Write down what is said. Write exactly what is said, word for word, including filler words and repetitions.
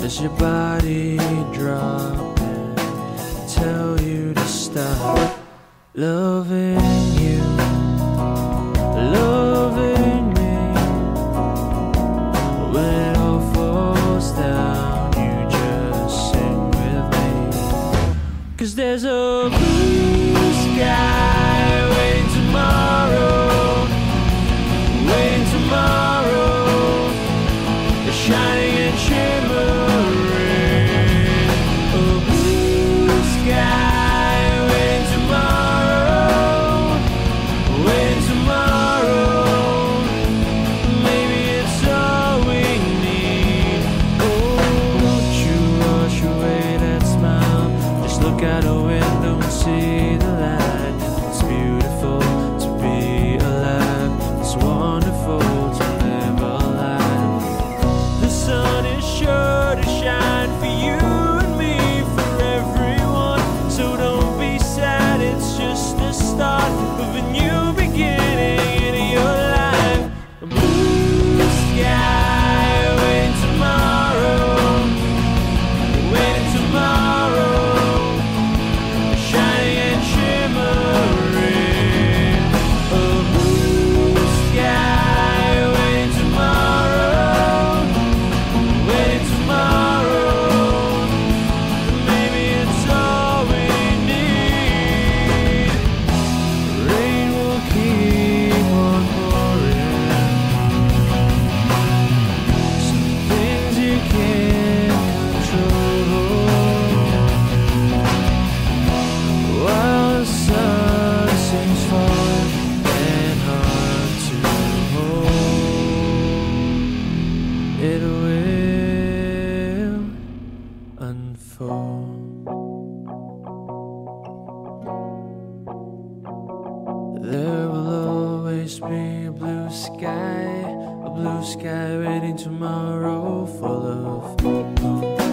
Does your body drop and tell you to stop loving you, loving me? When it all falls down, you just sing with me. 'Cause there's a blue sky waiting tomorrow, waiting tomorrow, shining and shimmering. A blue sky waiting tomorrow, waiting tomorrow. Maybe it's all we need. Oh, won't you wash away that smile? Just look out a window and see the light. It's beautiful to be alive. It's wonderful to live a life. The sun is sure to shine for you and me, for everyone. So don't be sad, it's just the start of a new beginning in your life. A blue sky waiting tomorrow, waiting tomorrow, shining and shimmering. A blue sky waiting tomorrow, waiting tomorrow. Maybe it's all we need. Rain will keep on pouring. Some things you can't control. While the sun seems far and hard to hold, it will unfold. There will always be a blue sky, a blue sky waiting tomorrow, full of